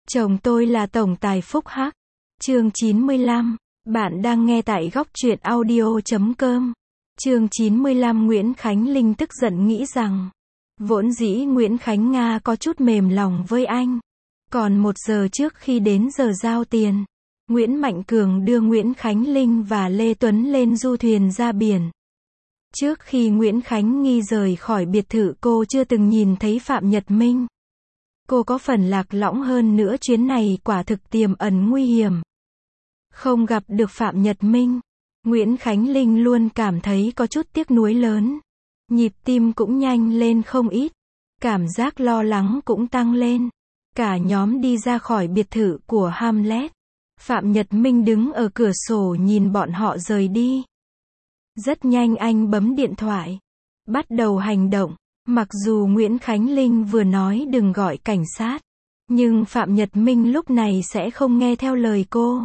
Chồng tôi là tổng tài phúc hắc. Chương 95. Bạn đang nghe tại góc truyện audio.com. Chương 95. Nguyễn Khánh Linh tức giận nghĩ rằng, vốn dĩ Nguyễn Khánh Nga có chút mềm lòng với anh. Còn 1 giờ trước khi đến giờ giao tiền, Nguyễn Mạnh Cường đưa Nguyễn Khánh Linh và Lê Tuấn lên du thuyền ra biển. Trước khi Nguyễn Khánh Nghi rời khỏi biệt thự, cô chưa từng nhìn thấy Phạm Nhật Minh. Cô có phần lạc lõng hơn nữa, chuyến này quả thực tiềm ẩn nguy hiểm. Không gặp được Phạm Nhật Minh, Nguyễn Khánh Linh luôn cảm thấy có chút tiếc nuối lớn. Nhịp tim cũng nhanh lên không ít. Cảm giác lo lắng cũng tăng lên. Cả nhóm đi ra khỏi biệt thự của Hamlet. Phạm Nhật Minh đứng ở cửa sổ nhìn bọn họ rời đi. Rất nhanh anh bấm điện thoại, bắt đầu hành động. Mặc dù Nguyễn Khánh Linh vừa nói đừng gọi cảnh sát, nhưng Phạm Nhật Minh lúc này sẽ không nghe theo lời cô.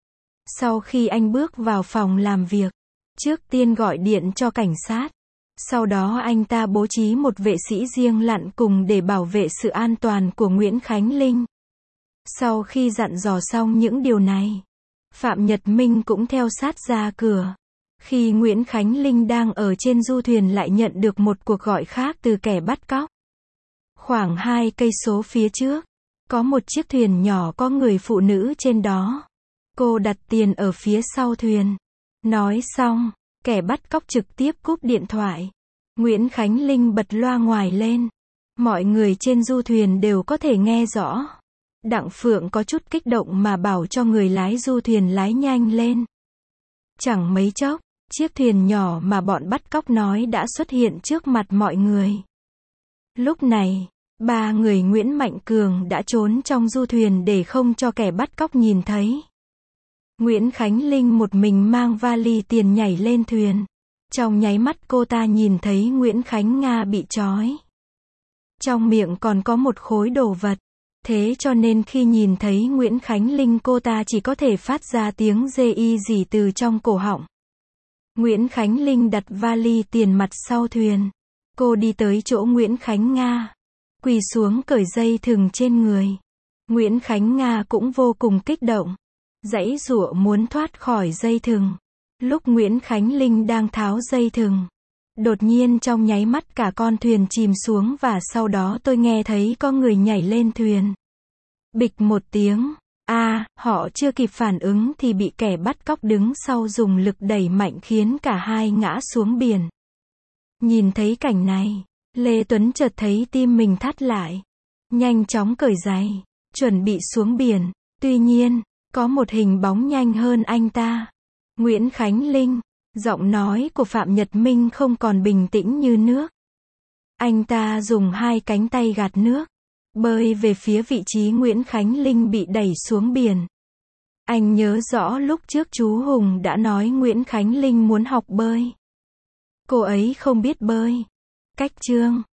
Sau khi anh bước vào phòng làm việc, trước tiên gọi điện cho cảnh sát. Sau đó anh ta bố trí một vệ sĩ riêng lặn cùng để bảo vệ sự an toàn của Nguyễn Khánh Linh. Sau khi dặn dò xong những điều này, Phạm Nhật Minh cũng theo sát ra cửa. Khi Nguyễn Khánh Linh đang ở trên du thuyền lại nhận được một cuộc gọi khác từ kẻ bắt cóc. Khoảng 2 cây số phía trước, có một chiếc thuyền nhỏ có người phụ nữ trên đó. Cô đặt tiền ở phía sau thuyền. Nói xong, kẻ bắt cóc trực tiếp cúp điện thoại. Nguyễn Khánh Linh bật loa ngoài lên. Mọi người trên du thuyền đều có thể nghe rõ. Đặng Phượng có chút kích động mà bảo cho người lái du thuyền lái nhanh lên. Chẳng mấy chốc, chiếc thuyền nhỏ mà bọn bắt cóc nói đã xuất hiện trước mặt mọi người. Lúc này, 3 người Nguyễn Mạnh Cường đã trốn trong du thuyền để không cho kẻ bắt cóc nhìn thấy. Nguyễn Khánh Linh một mình mang vali tiền nhảy lên thuyền. Trong nháy mắt cô ta nhìn thấy Nguyễn Khánh Nga bị trói. Trong miệng còn có một khối đồ vật. Thế cho nên khi nhìn thấy Nguyễn Khánh Linh, cô ta chỉ có thể phát ra tiếng rê y rỉ từ trong cổ họng. Nguyễn Khánh Linh đặt vali tiền mặt sau thuyền. Cô đi tới chỗ Nguyễn Khánh Nga, quỳ xuống cởi dây thừng trên người. Nguyễn Khánh Nga cũng vô cùng kích động, giãy giụa muốn thoát khỏi dây thừng. Lúc Nguyễn Khánh Linh đang tháo dây thừng, đột nhiên trong nháy mắt cả con thuyền chìm xuống và sau đó tôi nghe thấy có người nhảy lên thuyền. Bịch một tiếng. Họ chưa kịp phản ứng thì bị kẻ bắt cóc đứng sau dùng lực đẩy mạnh khiến cả hai ngã xuống biển. Nhìn thấy cảnh này, Lê Tuấn chợt thấy tim mình thắt lại. Nhanh chóng cởi giày, chuẩn bị xuống biển. Tuy nhiên, có một hình bóng nhanh hơn anh ta. Nguyễn Khánh Linh. Giọng nói của Phạm Nhật Minh không còn bình tĩnh như nước. Anh ta dùng 2 cánh tay gạt nước, bơi về phía vị trí Nguyễn Khánh Linh bị đẩy xuống biển. Anh nhớ rõ lúc trước chú Hùng đã nói Nguyễn Khánh Linh muốn học bơi. Cô ấy không biết bơi. Cách chương